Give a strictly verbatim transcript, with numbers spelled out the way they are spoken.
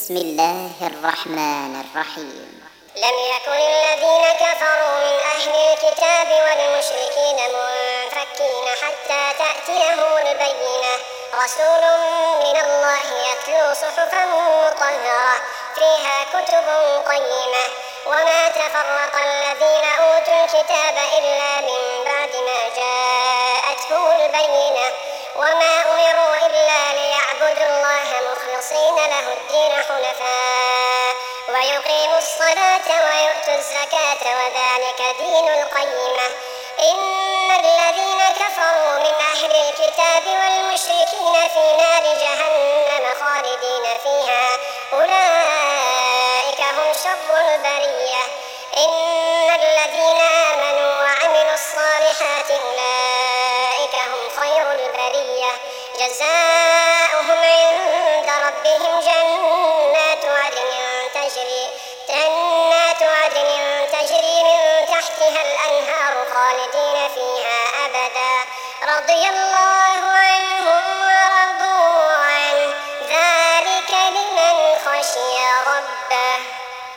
بسم الله الرحمن الرحيم. لم يكن الذين كفروا من أهل الكتاب والمشركين منفكين حتى تأتيهم البينة رسول من الله يتلو صحفا مطهرة فيها كتب قيمة وما تفرق الذين أوتوا الكتاب إلا من بعد ما جاءتهم البينة وما أمروا إلا ليعبدوا الله مخلصين له الدين حنفاء ويقيموا الصلاة ويؤتوا الزكاة وذلك دين القيمة. إن الذين كفروا من أهل الكتاب والمشركين في نار جهنم خالدين فيها أولئك هم شر البرية. إن الذين آمنوا وعملوا الصالحات أولئك هم خير البرية جزاؤهم عند ربهم جنات عدن تجري جنات عدن تجري من تحتها الأنهار خالدين فيها أبدا رضي الله عنهم ورضوا عنه ذلك لمن خشي ربه.